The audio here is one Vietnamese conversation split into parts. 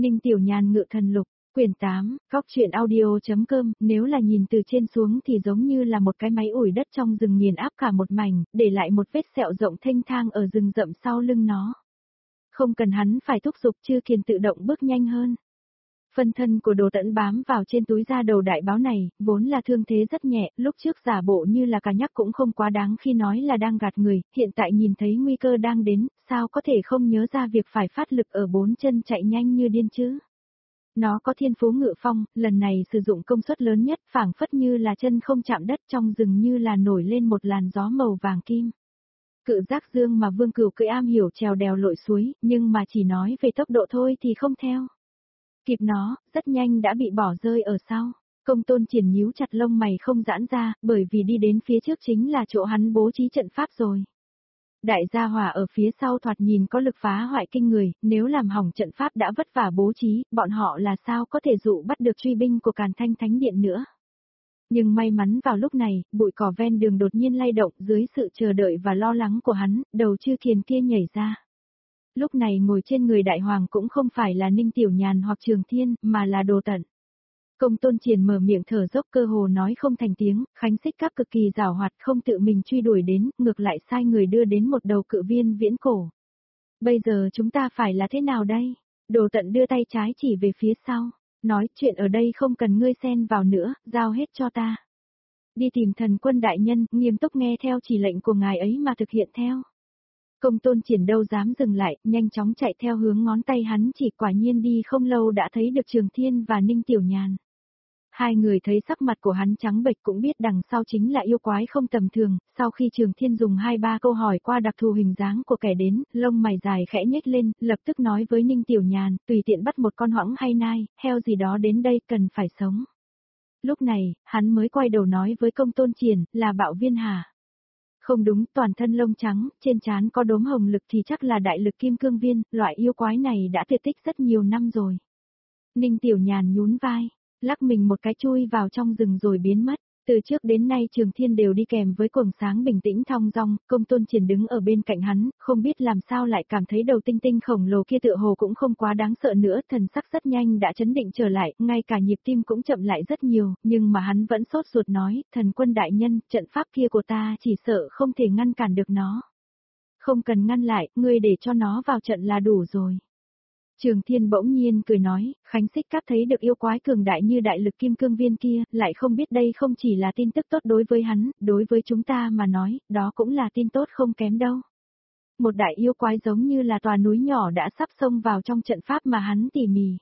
Ninh Tiểu Nhàn ngự thần lục, quyển 8, góc truyện audio.com, nếu là nhìn từ trên xuống thì giống như là một cái máy ủi đất trong rừng nghiền áp cả một mảnh, để lại một vết sẹo rộng thênh thang ở rừng rậm sau lưng nó. Không cần hắn phải thúc giục, Chư Kiền tự động bước nhanh hơn. Phân thân của Đồ Tẫn bám vào trên túi da đầu đại báo này, vốn là thương thế rất nhẹ, lúc trước giả bộ như là cả nhắc cũng không quá đáng khi nói là đang gạt người, hiện tại nhìn thấy nguy cơ đang đến, sao có thể không nhớ ra việc phải phát lực ở 4 chân chạy nhanh như điên chứ. Nó có thiên phú ngự phong, lần này sử dụng công suất lớn nhất, phảng phất như là chân không chạm đất, trong rừng như là nổi lên một làn gió màu vàng kim. Cự giác dương mà Vương Cửu cưỡi am hiểu trèo đèo lội suối, nhưng mà chỉ nói về tốc độ thôi thì không theo. Kịp nó, rất nhanh đã bị bỏ rơi ở sau. Công Tôn Triển nhíu chặt lông mày không giãn ra, bởi vì đi đến phía trước chính là chỗ hắn bố trí trận pháp rồi. Đại gia hỏa ở phía sau thoạt nhìn có lực phá hoại kinh người, nếu làm hỏng trận pháp đã vất vả bố trí, bọn họ là sao có thể dụ bắt được truy binh của Càn Thanh Thánh Điện nữa. Nhưng may mắn vào lúc này, bụi cỏ ven đường đột nhiên lay động dưới sự chờ đợi và lo lắng của hắn, đầu Chư Kiền kia nhảy ra. Lúc này ngồi trên người đại hoàng cũng không phải là Ninh Tiểu Nhàn hoặc Trường Thiên, mà là Đồ Tận. Công Tôn Triển mở miệng thở dốc cơ hồ nói không thành tiếng, Khánh Xích Các cực kỳ giàu hoạt không tự mình truy đuổi đến, ngược lại sai người đưa đến một đầu cự viên viễn cổ. Bây giờ chúng ta phải là thế nào đây? Đồ Tận đưa tay trái chỉ về phía sau, nói chuyện ở đây không cần ngươi xen vào nữa, giao hết cho ta. Đi tìm Thần Quân đại nhân, nghiêm túc nghe theo chỉ lệnh của ngài ấy mà thực hiện theo. Công Tôn Triển đâu dám dừng lại, nhanh chóng chạy theo hướng ngón tay hắn chỉ, quả nhiên đi không lâu đã thấy được Trường Thiên và Ninh Tiểu Nhàn. Hai người thấy sắc mặt của hắn trắng bệch cũng biết đằng sau chính là yêu quái không tầm thường, sau khi Trường Thiên dùng 2-3 câu hỏi qua đặc thù hình dáng của kẻ đến, lông mày dài khẽ nhếch lên, lập tức nói với Ninh Tiểu Nhàn, tùy tiện bắt một con hoãng hay nai, heo gì đó đến đây cần phải sống. Lúc này, hắn mới quay đầu nói với Công Tôn Triển, là Bạo Viên hả? Không đúng, toàn thân lông trắng, trên trán có đốm hồng lực thì chắc là đại lực kim cương viên, loại yêu quái này đã tuyệt tích rất nhiều năm rồi. Ninh Tiểu Nhàn nhún vai, lắc mình một cái chui vào trong rừng rồi biến mất. Từ trước đến nay Trường Thiên đều đi kèm với quầng sáng bình tĩnh thong dong, Công Tôn Triển đứng ở bên cạnh hắn, không biết làm sao lại cảm thấy đầu tinh tinh khổng lồ kia tựa hồ cũng không quá đáng sợ nữa, thần sắc rất nhanh đã chấn định trở lại, ngay cả nhịp tim cũng chậm lại rất nhiều, nhưng mà hắn vẫn sốt ruột nói, Thần Quân đại nhân, trận pháp kia của ta chỉ sợ không thể ngăn cản được nó. Không cần ngăn lại, ngươi để cho nó vào trận là đủ rồi. Trường Thiên bỗng nhiên cười nói, Khánh Xích Các thấy được yêu quái cường đại như đại lực kim cương viên kia, lại không biết đây không chỉ là tin tức tốt đối với hắn, đối với chúng ta mà nói, đó cũng là tin tốt không kém đâu. Một đại yêu quái giống như là tòa núi nhỏ đã sắp xông vào trong trận pháp mà hắn tỉ mỉ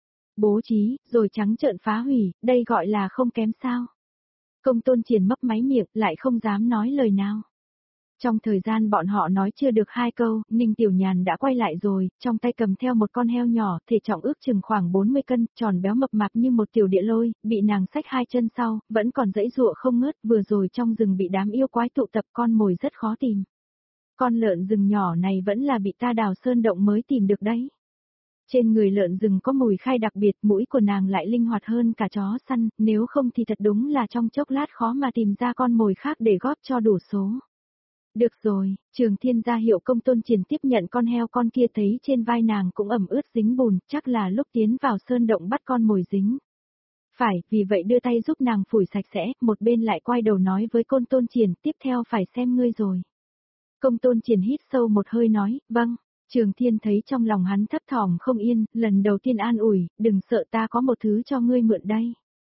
bố trí, rồi trắng trợn phá hủy, đây gọi là không kém sao. Công Tôn Triển mấp máy miệng, lại không dám nói lời nào. Trong thời gian bọn họ nói chưa được 2 câu, Ninh Tiểu Nhàn đã quay lại rồi, trong tay cầm theo một con heo nhỏ, thể trọng ước chừng khoảng 40 cân, tròn béo mập mạp như một tiểu địa lôi, bị nàng xách 2 chân sau, vẫn còn giãy giụa không ngớt, vừa rồi trong rừng bị đám yêu quái tụ tập con mồi rất khó tìm. Con lợn rừng nhỏ này vẫn là bị ta đào sơn động mới tìm được đấy. Trên người lợn rừng có mùi khai đặc biệt, mũi của nàng lại linh hoạt hơn cả chó săn, nếu không thì thật đúng là trong chốc lát khó mà tìm ra con mồi khác để góp cho đủ số. Được rồi, Trường Thiên ra hiệu Công Tôn Triển tiếp nhận con heo, con kia thấy trên vai nàng cũng ẩm ướt dính bùn, chắc là lúc tiến vào sơn động bắt con mồi dính. Phải, vì vậy đưa tay giúp nàng phủi sạch sẽ, một bên lại quay đầu nói với Công Tôn Triển, tiếp theo phải xem ngươi rồi. Công Tôn Triển hít sâu một hơi nói, vâng. Trường Thiên thấy trong lòng hắn thấp thỏm không yên, lần đầu tiên an ủi, đừng sợ, ta có một thứ cho ngươi mượn đây.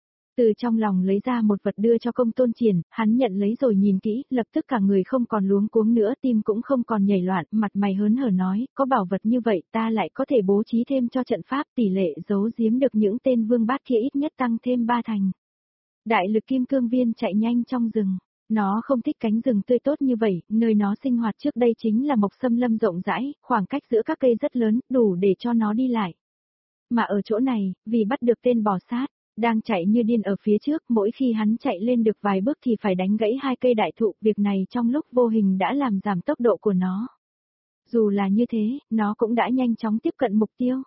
Từ trong lòng lấy ra một vật đưa cho Công Tôn Triển, hắn nhận lấy rồi nhìn kỹ, lập tức cả người không còn luống cuống nữa, tim cũng không còn nhảy loạn, mặt mày hớn hở nói, có bảo vật như vậy ta lại có thể bố trí thêm cho trận pháp, tỷ lệ giấu giếm được những tên vương bát kia ít nhất tăng thêm 3 thành. Đại lực kim cương viên chạy nhanh trong rừng. Nó không thích cánh rừng tươi tốt như vậy, nơi nó sinh hoạt trước đây chính là mộc xâm lâm rộng rãi, khoảng cách giữa các cây rất lớn, đủ để cho nó đi lại. Mà ở chỗ này, vì bắt được tên bò sát, đang chạy như điên ở phía trước, mỗi khi hắn chạy lên được vài bước thì phải đánh gãy 2 cây đại thụ, việc này trong lúc vô hình đã làm giảm tốc độ của nó. Dù là như thế, nó cũng đã nhanh chóng tiếp cận mục tiêu.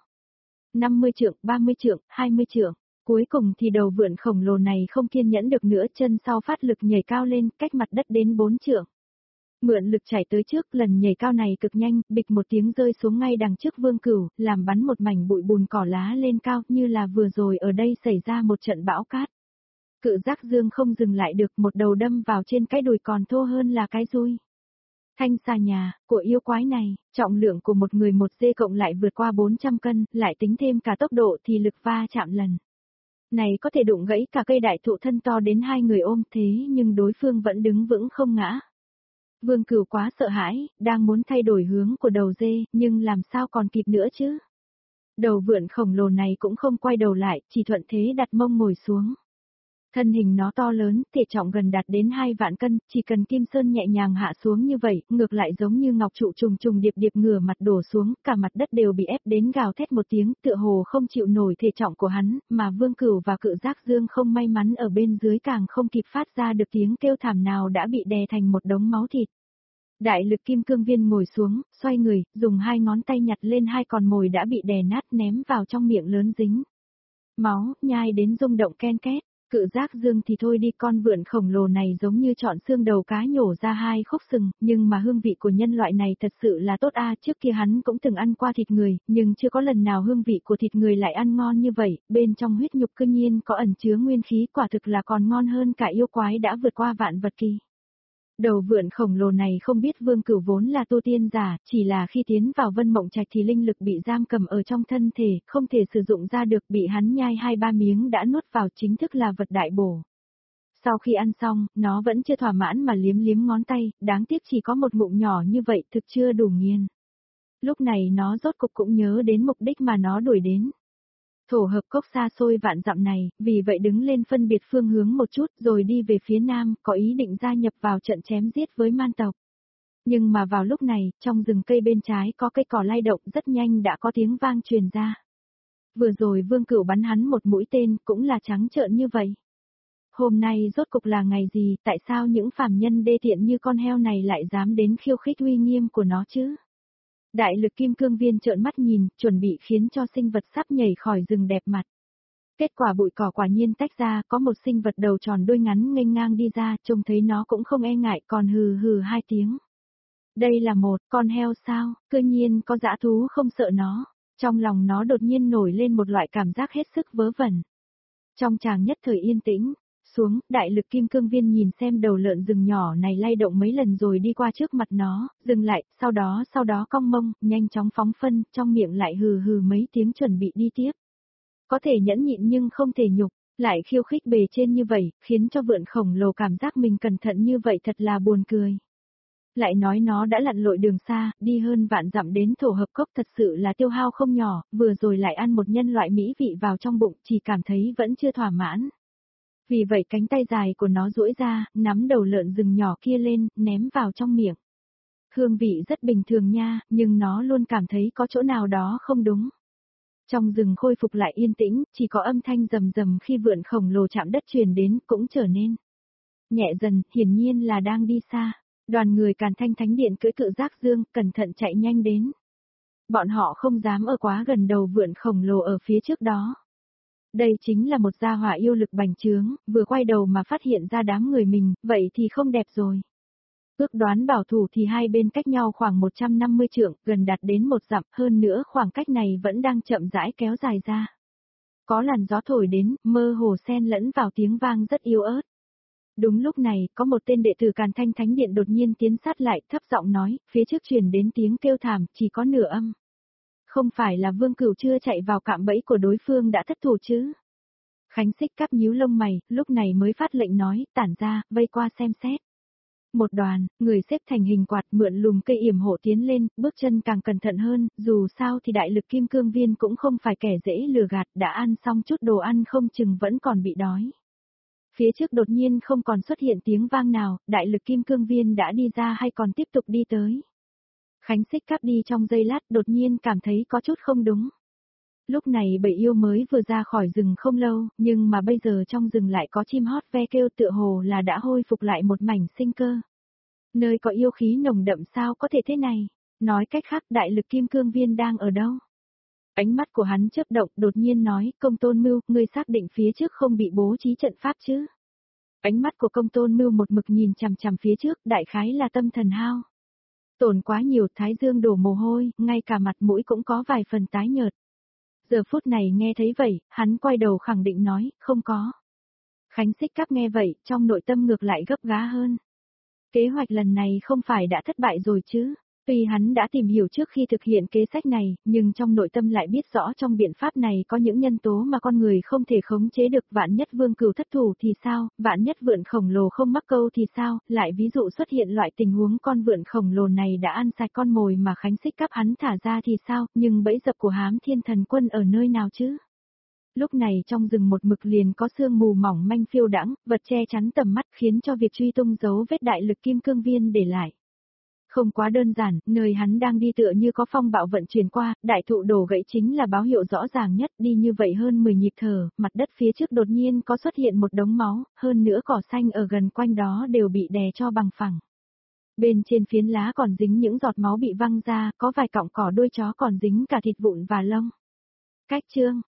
50 trượng, 30 trượng, 20 trượng. Cuối cùng thì đầu vượn khổng lồ này không kiên nhẫn được nữa, chân sau phát lực nhảy cao lên, cách mặt đất đến 4 trượng. Mượn lực chạy tới trước, lần nhảy cao này cực nhanh, bịch một tiếng rơi xuống ngay đằng trước Vương Cửu, làm bắn một mảnh bụi bùn cỏ lá lên cao, như là vừa rồi ở đây xảy ra một trận bão cát. Cự giác dương không dừng lại được, một đầu đâm vào trên cái đùi còn thô hơn là cái dui. Thanh xà nhà, của yêu quái này, trọng lượng của một người một dê cộng lại vượt qua 400 cân, lại tính thêm cả tốc độ thì lực va chạm lần này có thể đụng gãy cả cây đại thụ thân to đến hai người ôm, thế nhưng đối phương vẫn đứng vững không ngã. Vương Cửu quá sợ hãi, đang muốn thay đổi hướng của đầu dê, nhưng làm sao còn kịp nữa chứ? Đầu vượn khổng lồ này cũng không quay đầu lại, chỉ thuận thế đặt mông ngồi xuống. Thân hình nó to lớn, thể trọng gần đạt đến 2 vạn cân, chỉ cần Kim Sơn nhẹ nhàng hạ xuống như vậy, ngược lại giống như ngọc trụ trùng trùng điệp điệp ngửa mặt đổ xuống, cả mặt đất đều bị ép đến gào thét một tiếng, tựa hồ không chịu nổi thể trọng của hắn, mà Vương Cửu và Cự Giác Dương không may mắn ở bên dưới càng không kịp phát ra được tiếng kêu thảm nào đã bị đè thành một đống máu thịt. Đại lực kim cương viên ngồi xuống, xoay người, dùng hai ngón tay nhặt lên hai con mồi đã bị đè nát ném vào trong miệng lớn dính máu, nhai đến rung động ken két. Cự Giác Dương thì thôi đi, con vượn khổng lồ này giống như chọn xương đầu cá nhổ ra hai khúc sừng, nhưng mà hương vị của nhân loại này thật sự là tốt a. Trước kia hắn cũng từng ăn qua thịt người, nhưng chưa có lần nào hương vị của thịt người lại ăn ngon như vậy, bên trong huyết nhục cư nhiên có ẩn chứa nguyên khí, quả thực là còn ngon hơn cả yêu quái đã vượt qua vạn vật kỳ. Đầu vượn khổng lồ này không biết Vương Cửu vốn là tu tiên giả, chỉ là khi tiến vào Vân Mộng Trạch thì linh lực bị giam cầm ở trong thân thể, không thể sử dụng ra được, bị hắn nhai 2-3 miếng đã nuốt vào, chính thức là vật đại bổ. Sau khi ăn xong, nó vẫn chưa thỏa mãn mà liếm liếm ngón tay, đáng tiếc chỉ có một ngụm nhỏ như vậy thực chưa đủ nghiền. Lúc này nó rốt cục cũng nhớ đến mục đích mà nó đuổi đến. Thổ hợp cốc xa xôi vạn dặm này, vì vậy đứng lên phân biệt phương hướng một chút rồi đi về phía nam, có ý định gia nhập vào trận chém giết với man tộc. Nhưng mà vào lúc này, trong rừng cây bên trái có cây cỏ lay động, rất nhanh đã có tiếng vang truyền ra. Vừa rồi Vương Cửu bắn hắn một mũi tên, cũng là trắng trợn như vậy. Hôm nay rốt cục là ngày gì, tại sao những phàm nhân đê tiện như con heo này lại dám đến khiêu khích uy nghiêm của nó chứ? Đại lực kim cương viên trợn mắt nhìn, chuẩn bị khiến cho sinh vật sắp nhảy khỏi rừng đẹp mặt. Kết quả bụi cỏ quả nhiên tách ra, có một sinh vật đầu tròn đuôi ngắn nghênh ngang đi ra, trông thấy nó cũng không e ngại, còn hừ hừ hai tiếng. Đây là một con heo sao, cư nhiên có dã thú không sợ nó. Trong lòng nó đột nhiên nổi lên một loại cảm giác hết sức vớ vẩn. Trong tràng nhất thời yên tĩnh, xuống, đại lực kim cương viên nhìn xem đầu lợn rừng nhỏ này lay động mấy lần rồi đi qua trước mặt nó, dừng lại, sau đó cong mông, nhanh chóng phóng phân, trong miệng lại hừ hừ mấy tiếng chuẩn bị đi tiếp. Có thể nhẫn nhịn nhưng không thể nhục, lại khiêu khích bề trên như vậy, khiến cho vượn khổng lồ cảm giác mình cẩn thận như vậy thật là buồn cười. Lại nói nó đã lặn lội đường xa, đi hơn vạn dặm đến thổ hợp cốc thật sự là tiêu hao không nhỏ, vừa rồi lại ăn một nhân loại mỹ vị vào trong bụng, chỉ cảm thấy vẫn chưa thỏa mãn. Vì vậy cánh tay dài của nó duỗi ra, nắm đầu lợn rừng nhỏ kia lên, ném vào trong miệng. Hương vị rất bình thường nha, nhưng nó luôn cảm thấy có chỗ nào đó không đúng. Trong rừng khôi phục lại yên tĩnh, chỉ có âm thanh rầm rầm khi vượn khổng lồ chạm đất truyền đến cũng trở nên nhẹ dần, hiển nhiên là đang đi xa. Đoàn người Càn Thanh Thánh Điện cưỡi Cự Giác Dương, cẩn thận chạy nhanh đến. Bọn họ không dám ở quá gần đầu vượn khổng lồ ở phía trước đó. Đây chính là một gia hỏa yêu lực bành trướng, vừa quay đầu mà phát hiện ra đám người mình, vậy thì không đẹp rồi. Ước đoán bảo thủ thì hai bên cách nhau khoảng 150 trượng, gần đạt đến 1 dặm, hơn nữa khoảng cách này vẫn đang chậm rãi kéo dài ra. Có làn gió thổi đến, mơ hồ xen lẫn vào tiếng vang rất yếu ớt. Đúng lúc này, có một tên đệ tử Càn Thanh Thánh Điện đột nhiên tiến sát lại, thấp giọng nói, phía trước truyền đến tiếng kêu thảm, chỉ có nửa âm. Không phải là Vương Cửu chưa chạy vào cạm bẫy của đối phương đã thất thủ chứ? Khánh Xích cắp nhíu lông mày, lúc này mới phát lệnh nói, tản ra, vây qua xem xét. Một đoàn, người xếp thành hình quạt mượn lùm cây yểm hộ tiến lên, bước chân càng cẩn thận hơn, dù sao thì đại lực kim cương viên cũng không phải kẻ dễ lừa gạt, đã ăn xong chút đồ ăn không chừng vẫn còn bị đói. Phía trước đột nhiên không còn xuất hiện tiếng vang nào, đại lực kim cương viên đã đi ra hay còn tiếp tục đi tới. Khánh Xích cắp đi trong giây lát đột nhiên cảm thấy có chút không đúng. Lúc này bầy yêu mới vừa ra khỏi rừng không lâu, nhưng mà bây giờ trong rừng lại có chim hót ve kêu tựa hồ là đã hồi phục lại một mảnh sinh cơ. Nơi có yêu khí nồng đậm sao có thể thế này? Nói cách khác đại lực kim cương viên đang ở đâu? Ánh mắt của hắn chớp động đột nhiên nói, Công Tôn Mưu, ngươi xác định phía trước không bị bố trí trận pháp chứ? Ánh mắt của Công Tôn Mưu một mực nhìn chằm chằm phía trước, đại khái là tâm thần hao. Tổn quá nhiều, thái dương đổ mồ hôi, ngay cả mặt mũi cũng có vài phần tái nhợt. Giờ phút này nghe thấy vậy, hắn quay đầu khẳng định nói, không có. Khánh Xích Cáp nghe vậy, trong nội tâm ngược lại gấp gá hơn. Kế hoạch lần này không phải đã thất bại rồi chứ? Tuy hắn đã tìm hiểu trước khi thực hiện kế sách này, nhưng trong nội tâm lại biết rõ trong biện pháp này có những nhân tố mà con người không thể khống chế được. Vạn nhất Vương Cửu thất thủ thì sao, vạn nhất vượn khổng lồ không mắc câu thì sao, lại ví dụ xuất hiện loại tình huống con vượn khổng lồ này đã ăn sạch con mồi mà Khánh Xích Cáp hắn thả ra thì sao, nhưng bẫy dập của Hám Thiên Thần Quân ở nơi nào chứ? Lúc này trong rừng một mực liền có sương mù mỏng manh phiêu đãng, vật che chắn tầm mắt khiến cho việc truy tung dấu vết đại lực kim cương viên để lại. Không quá đơn giản, nơi hắn đang đi tựa như có phong bạo vận chuyển qua, đại thụ đổ gãy chính là báo hiệu rõ ràng nhất, đi như vậy hơn 10 nhịp thở, mặt đất phía trước đột nhiên có xuất hiện một đống máu, hơn nữa cỏ xanh ở gần quanh đó đều bị đè cho bằng phẳng. Bên trên phiến lá còn dính những giọt máu bị văng ra, có vài cọng cỏ đuôi chó còn dính cả thịt vụn và lông. Cách chương